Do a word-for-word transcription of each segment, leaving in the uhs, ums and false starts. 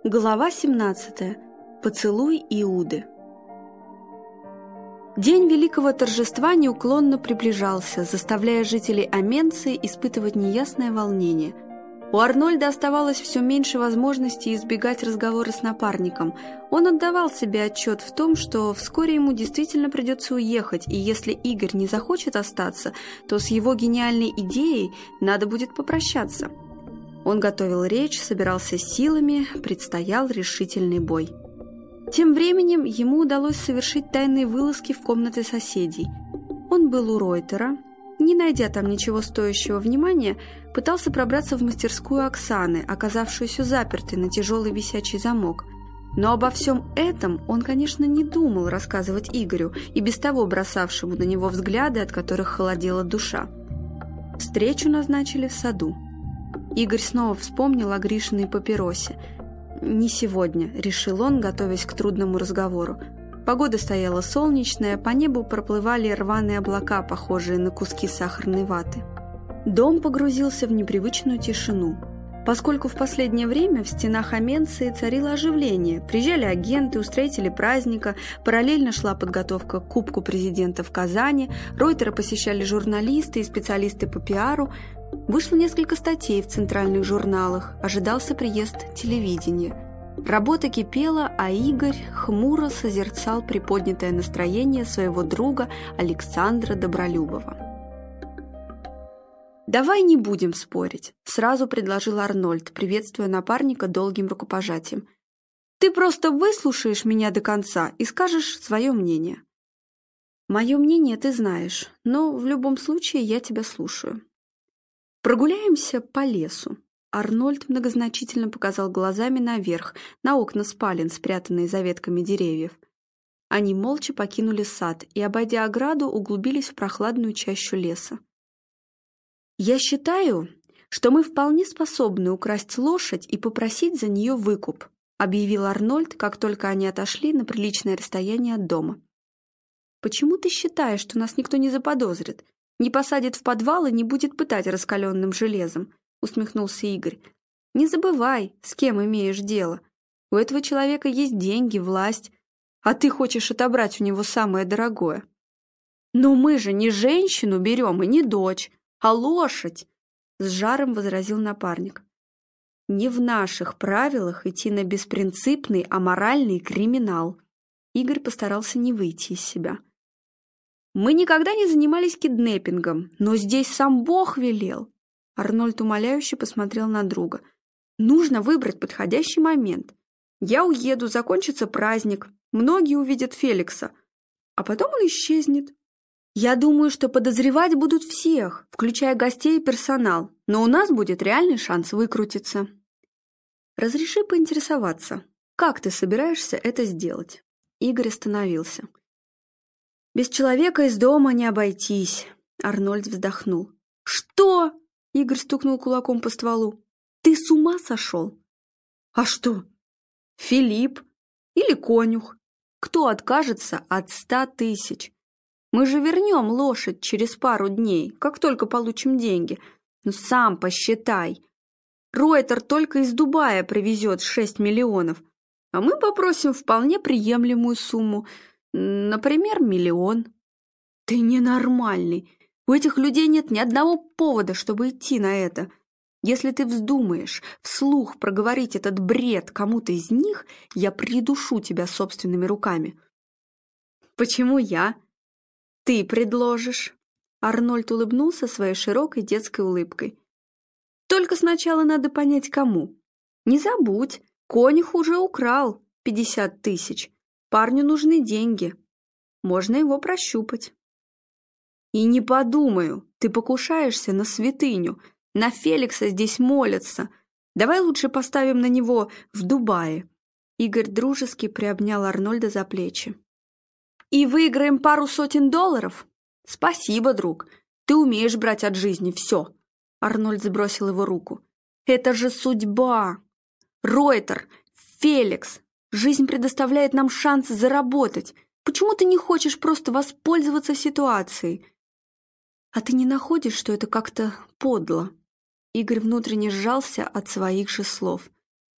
Глава семнадцатая. Поцелуй Иуды. День великого торжества неуклонно приближался, заставляя жителей Аменции испытывать неясное волнение. У Арнольда оставалось все меньше возможностей избегать разговора с напарником. Он отдавал себе отчет в том, что вскоре ему действительно придется уехать, и если Игорь не захочет остаться, то с его гениальной идеей надо будет попрощаться. Он готовил речь, собирался силами, предстоял решительный бой. Тем временем ему удалось совершить тайные вылазки в комнаты соседей. Он был у Ройтера, не найдя там ничего стоящего внимания, пытался пробраться в мастерскую Оксаны, оказавшуюся запертой на тяжелый висячий замок. Но обо всем этом он, конечно, не думал рассказывать Игорю, и без того бросавшему на него взгляды, от которых холодела душа. Встречу назначили в саду. Игорь снова вспомнил о Гришиной папиросе. «Не сегодня», — решил он, готовясь к трудному разговору. Погода стояла солнечная, по небу проплывали рваные облака, похожие на куски сахарной ваты. Дом погрузился в непривычную тишину. Поскольку в последнее время в стенах Аменции царило оживление, приезжали агенты, устроители праздника, параллельно шла подготовка к Кубку президента в Казани, Ройтера посещали журналисты и специалисты по пиару. Вышло несколько статей в центральных журналах, ожидался приезд телевидения. Работа кипела, а Игорь хмуро созерцал приподнятое настроение своего друга Александра Добролюбова. «Давай не будем спорить», — сразу предложил Арнольд, приветствуя напарника долгим рукопожатием. «Ты просто выслушаешь меня до конца и скажешь свое мнение». «Мое мнение ты знаешь, но в любом случае я тебя слушаю». «Прогуляемся по лесу». Арнольд многозначительно показал глазами наверх, на окна спален, спрятанные за ветками деревьев. Они молча покинули сад и, обойдя ограду, углубились в прохладную чащу леса. «Я считаю, что мы вполне способны украсть лошадь и попросить за нее выкуп», объявил Арнольд, как только они отошли на приличное расстояние от дома. «Почему ты считаешь, что нас никто не заподозрит? Не посадит в подвал и не будет пытать раскаленным железом?» усмехнулся Игорь. «Не забывай, с кем имеешь дело. У этого человека есть деньги, власть, а ты хочешь отобрать у него самое дорогое». «Но мы же не женщину берем и не дочь, а лошадь!» с жаром возразил напарник. «Не в наших правилах идти на беспринципный, аморальный криминал». Игорь постарался не выйти из себя. «Мы никогда не занимались киднеппингом, но здесь сам Бог велел». Арнольд умоляюще посмотрел на друга. «Нужно выбрать подходящий момент. Я уеду, закончится праздник, многие увидят Феликса, а потом он исчезнет. Я думаю, что подозревать будут всех, включая гостей и персонал, но у нас будет реальный шанс выкрутиться. Разреши поинтересоваться, как ты собираешься это сделать?» Игорь остановился. «Без человека из дома не обойтись», — Арнольд вздохнул. «Что?» — Игорь стукнул кулаком по стволу. «Ты с ума сошел?» «А что? Филипп или конюх? Кто откажется от ста тысяч? Мы же вернем лошадь через пару дней, как только получим деньги. Ну сам посчитай. Ройтер только из Дубая привезет шесть миллионов, а мы попросим вполне приемлемую сумму, например, миллион». «Ты ненормальный. У этих людей нет ни одного повода, чтобы идти на это. Если ты вздумаешь вслух проговорить этот бред кому-то из них, я придушу тебя собственными руками». «Почему я? Ты предложишь?» Арнольд улыбнулся своей широкой детской улыбкой. «Только сначала надо понять, кому. Не забудь, конюх уже украл пятьдесят тысяч. Парню нужны деньги. Можно его прощупать». «И не подумаю, ты покушаешься на святыню. На Феликса здесь молятся. Давай лучше поставим на него в Дубае». Игорь дружески приобнял Арнольда за плечи. «И выиграем пару сотен долларов? Спасибо, друг. Ты умеешь брать от жизни все». Арнольд сбросил его руку. «Это же судьба. Ройтер, Феликс. Жизнь предоставляет нам шанс заработать. Почему ты не хочешь просто воспользоваться ситуацией?» «А ты не находишь, что это как-то подло?» Игорь внутренне сжался от своих же слов.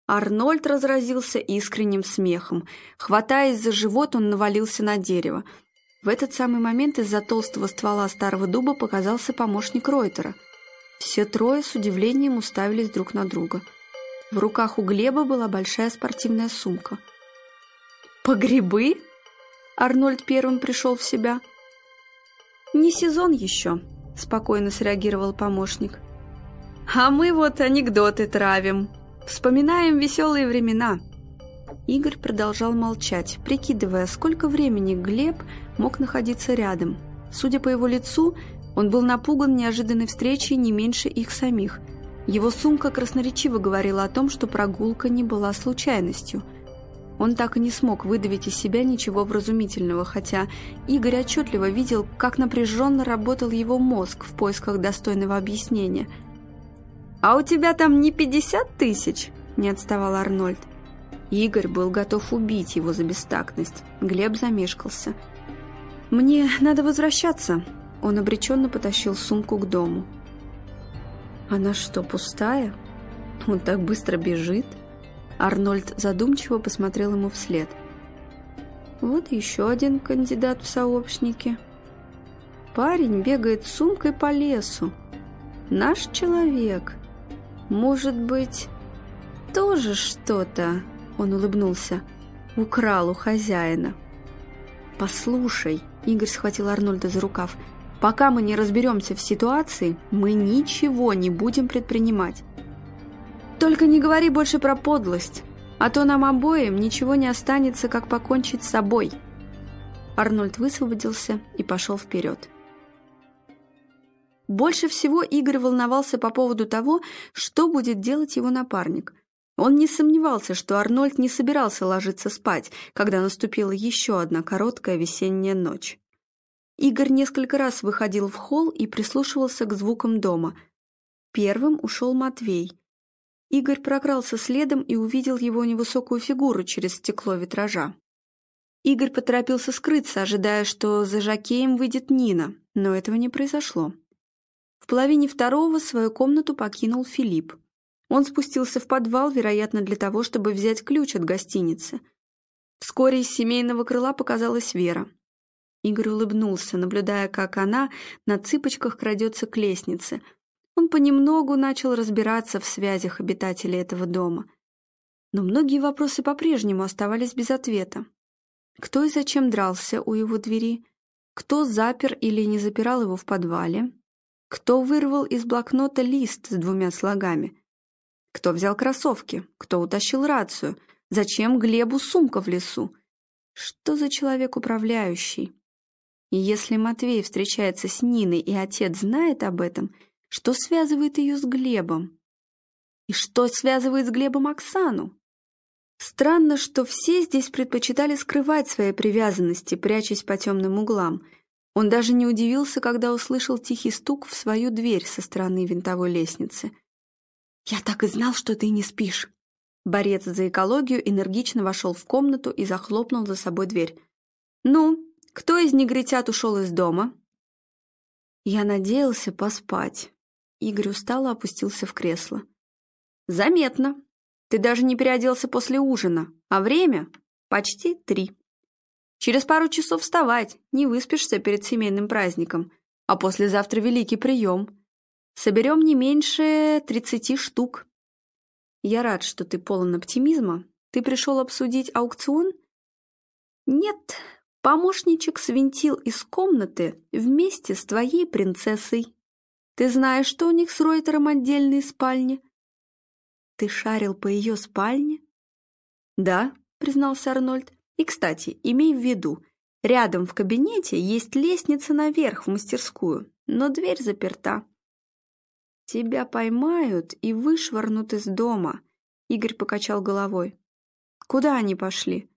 Арнольд разразился искренним смехом. Хватаясь за живот, он навалился на дерево. В этот самый момент из-за толстого ствола старого дуба показался помощник Ройтера. Все трое с удивлением уставились друг на друга. В руках у Глеба была большая спортивная сумка. «По грибы?» Арнольд первым пришел в себя. «Не сезон еще», — спокойно среагировал помощник. «А мы вот анекдоты травим, вспоминаем веселые времена». Игорь продолжал молчать, прикидывая, сколько времени Глеб мог находиться рядом. Судя по его лицу, он был напуган неожиданной встречей не меньше их самих. Его сумка красноречиво говорила о том, что прогулка не была случайностью. Он так и не смог выдавить из себя ничего вразумительного, хотя Игорь отчетливо видел, как напряженно работал его мозг в поисках достойного объяснения. «А у тебя там не пятьдесят тысяч?» – не отставал Арнольд. Игорь был готов убить его за бестактность. Глеб замешкался. «Мне надо возвращаться». Он обреченно потащил сумку к дому. «Она что, пустая? Он так быстро бежит?» Арнольд задумчиво посмотрел ему вслед. «Вот еще один кандидат в сообщники. Парень бегает с сумкой по лесу. Наш человек. Может быть, тоже что-то?» Он улыбнулся. «Украл у хозяина». «Послушай», — Игорь схватил Арнольда за рукав, «пока мы не разберемся в ситуации, мы ничего не будем предпринимать. Только не говори больше про подлость, а то нам обоим ничего не останется, как покончить с собой». Арнольд высвободился и пошел вперед. Больше всего Игорь волновался по поводу того, что будет делать его напарник. Он не сомневался, что Арнольд не собирался ложиться спать, когда наступила еще одна короткая весенняя ночь. Игорь несколько раз выходил в холл и прислушивался к звукам дома. Первым ушел Матвей. Игорь прокрался следом и увидел его невысокую фигуру через стекло витража. Игорь поторопился скрыться, ожидая, что за жокеем выйдет Нина, но этого не произошло. В половине второго свою комнату покинул Филипп. Он спустился в подвал, вероятно, для того, чтобы взять ключ от гостиницы. Вскоре из семейного крыла показалась Вера. Игорь улыбнулся, наблюдая, как она на цыпочках крадется к лестнице. Он понемногу начал разбираться в связях обитателей этого дома. Но многие вопросы по-прежнему оставались без ответа. Кто и зачем дрался у его двери? Кто запер или не запирал его в подвале? Кто вырвал из блокнота лист с двумя слогами? Кто взял кроссовки? Кто утащил рацию? Зачем Глебу сумка в лесу? Что за человек управляющий? И если Матвей встречается с Ниной, и отец знает об этом, что связывает ее с Глебом? И что связывает с Глебом Оксану? Странно, что все здесь предпочитали скрывать свои привязанности, прячась по темным углам. Он даже не удивился, когда услышал тихий стук в свою дверь со стороны винтовой лестницы. «Я так и знал, что ты не спишь!» Борец за экологию энергично вошел в комнату и захлопнул за собой дверь. «Ну, кто из негритят ушел из дома?» «Я надеялся поспать». Игорь устало опустился в кресло. «Заметно. Ты даже не переоделся после ужина, а время почти три. Через пару часов вставать, не выспишься перед семейным праздником, а послезавтра великий прием. Соберем не меньше тридцати штук. Я рад, что ты полон оптимизма. Ты пришел обсудить аукцион?» «Нет, помощничек свинтил из комнаты вместе с твоей принцессой. Ты знаешь, что у них с Ройтером отдельные спальни?» «Ты шарил по ее спальне?» «Да», — признался Арнольд. «И, кстати, имей в виду, рядом в кабинете есть лестница наверх в мастерскую, но дверь заперта». «Тебя поймают и вышвырнут из дома», — Игорь покачал головой. «Куда они пошли?»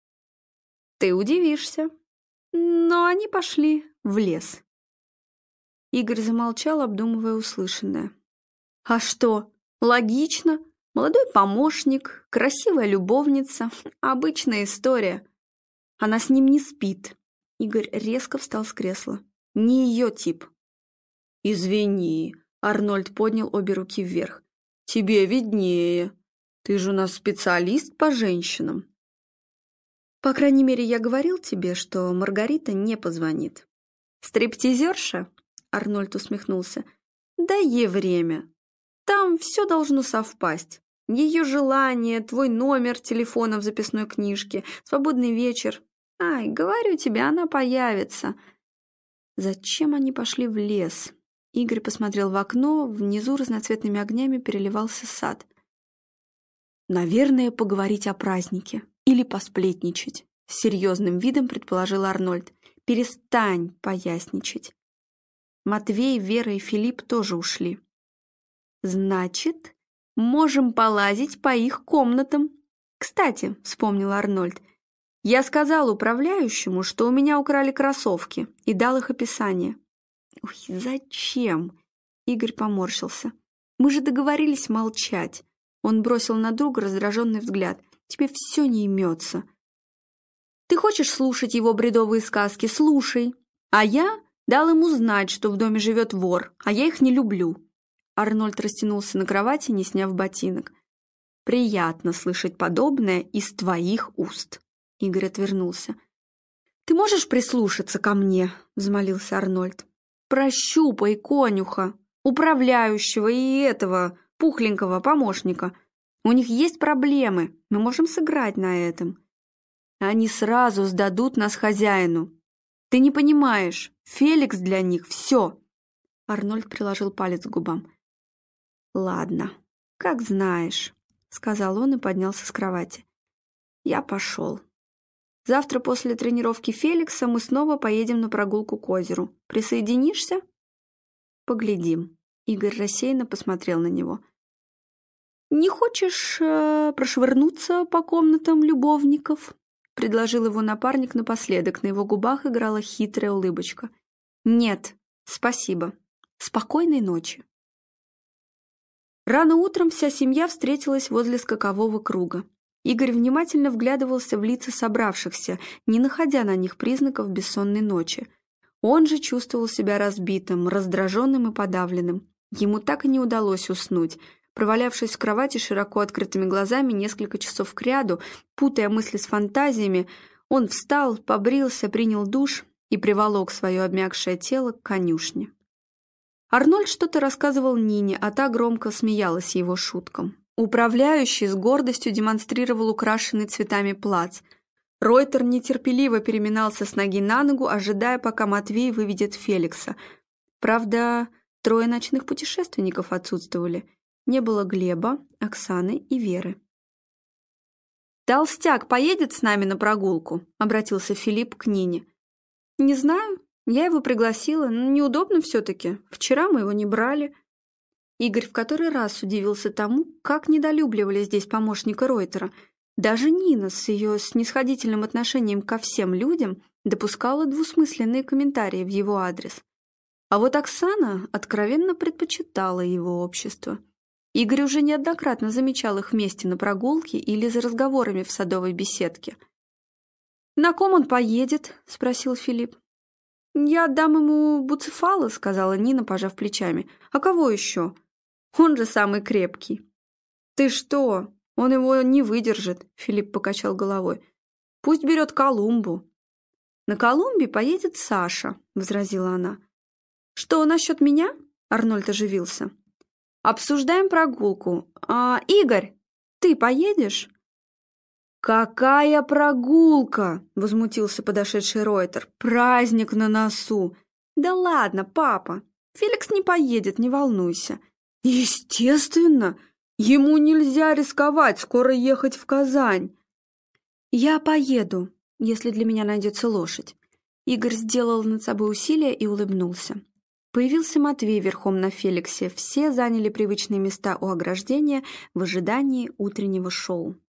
«Ты удивишься. Но они пошли в лес». Игорь замолчал, обдумывая услышанное. «А что? Логично. Молодой помощник, красивая любовница. Обычная история. Она с ним не спит». Игорь резко встал с кресла. «Не ее тип». «Извини», — Арнольд поднял обе руки вверх. «Тебе виднее». Ты же у нас специалист по женщинам. По крайней мере, я говорил тебе, что Маргарита не позвонит. Стриптизерша? Арнольд усмехнулся. Дай ей время. Там все должно совпасть. Ее желание, твой номер телефона в записной книжке, свободный вечер. Ай, говорю тебе, она появится. Зачем они пошли в лес? Игорь посмотрел в окно, внизу разноцветными огнями переливался сад. Наверное, поговорить о празднике или посплетничать. С серьезным видом предположил Арнольд. Перестань поясничать. Матвей, Вера и Филипп тоже ушли. Значит, можем полазить по их комнатам. Кстати, вспомнил Арнольд, я сказал управляющему, что у меня украли кроссовки, и дал их описание. Ой, зачем? Игорь поморщился. Мы же договорились молчать. Он бросил на друга раздраженный взгляд. Тебе все не имется. Ты хочешь слушать его бредовые сказки? Слушай. А я дал ему знать, что в доме живет вор, а я их не люблю. Арнольд растянулся на кровати, не сняв ботинок. Приятно слышать подобное из твоих уст. Игорь отвернулся. Ты можешь прислушаться ко мне? Взмолился Арнольд. Прощупай конюха, управляющего и этого пухленького помощника. У них есть проблемы, мы можем сыграть на этом. Они сразу сдадут нас хозяину. Ты не понимаешь, Феликс для них все. Арнольд приложил палец к губам. Ладно, как знаешь, сказал он и поднялся с кровати. Я пошел. Завтра после тренировки Феликса мы снова поедем на прогулку к озеру. Присоединишься? Поглядим. Игорь рассеянно посмотрел на него. «Не хочешь э, прошвырнуться по комнатам любовников?» предложил его напарник напоследок. На его губах играла хитрая улыбочка. «Нет, спасибо. Спокойной ночи». Рано утром вся семья встретилась возле скакового круга. Игорь внимательно вглядывался в лица собравшихся, не находя на них признаков бессонной ночи. Он же чувствовал себя разбитым, раздраженным и подавленным. Ему так и не удалось уснуть. Провалявшись в кровати широко открытыми глазами несколько часов кряду, путая мысли с фантазиями, он встал, побрился, принял душ и приволок свое обмякшее тело к конюшне. Арнольд что-то рассказывал Нине, а та громко смеялась его шуткам. Управляющий с гордостью демонстрировал украшенный цветами плац. Ройтер нетерпеливо переминался с ноги на ногу, ожидая, пока Матвей выведет Феликса. Правда, трое ночных путешественников отсутствовали. Не было Глеба, Оксаны и Веры. «Толстяк поедет с нами на прогулку?» — обратился Филипп к Нине. «Не знаю. Я его пригласила, но неудобно все-таки. Вчера мы его не брали». Игорь в который раз удивился тому, как недолюбливали здесь помощника Ройтера. Даже Нина с ее снисходительным отношением ко всем людям допускала двусмысленные комментарии в его адрес. А вот Оксана откровенно предпочитала его общество. Игорь уже неоднократно замечал их вместе на прогулке или за разговорами в садовой беседке. «На ком он поедет?» — спросил Филипп. «Я отдам ему Буцефала», — сказала Нина, пожав плечами. «А кого еще? Он же самый крепкий». «Ты что? Он его не выдержит», — Филипп покачал головой. «Пусть берет Колумбу». «На Колумбе поедет Саша», — возразила она. «Что, насчет меня?» — Арнольд оживился. «Обсуждаем прогулку. А, Игорь, ты поедешь?» «Какая прогулка?» — возмутился подошедший Ройтер. «Праздник на носу!» «Да ладно, папа, Феликс не поедет, не волнуйся». «Естественно! Ему нельзя рисковать, скоро ехать в Казань». «Я поеду, если для меня найдется лошадь». Игорь сделал над собой усилие и улыбнулся. Появился Матвей верхом на Феликсе. Все заняли привычные места у ограждения в ожидании утреннего шоу.